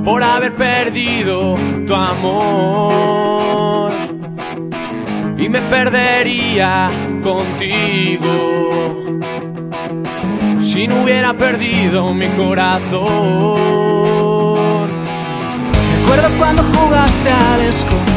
por haber perdido tu amor, y me perdería contigo si no hubiera perdido mi corazón. Recuerdo cuando jugaste al escondido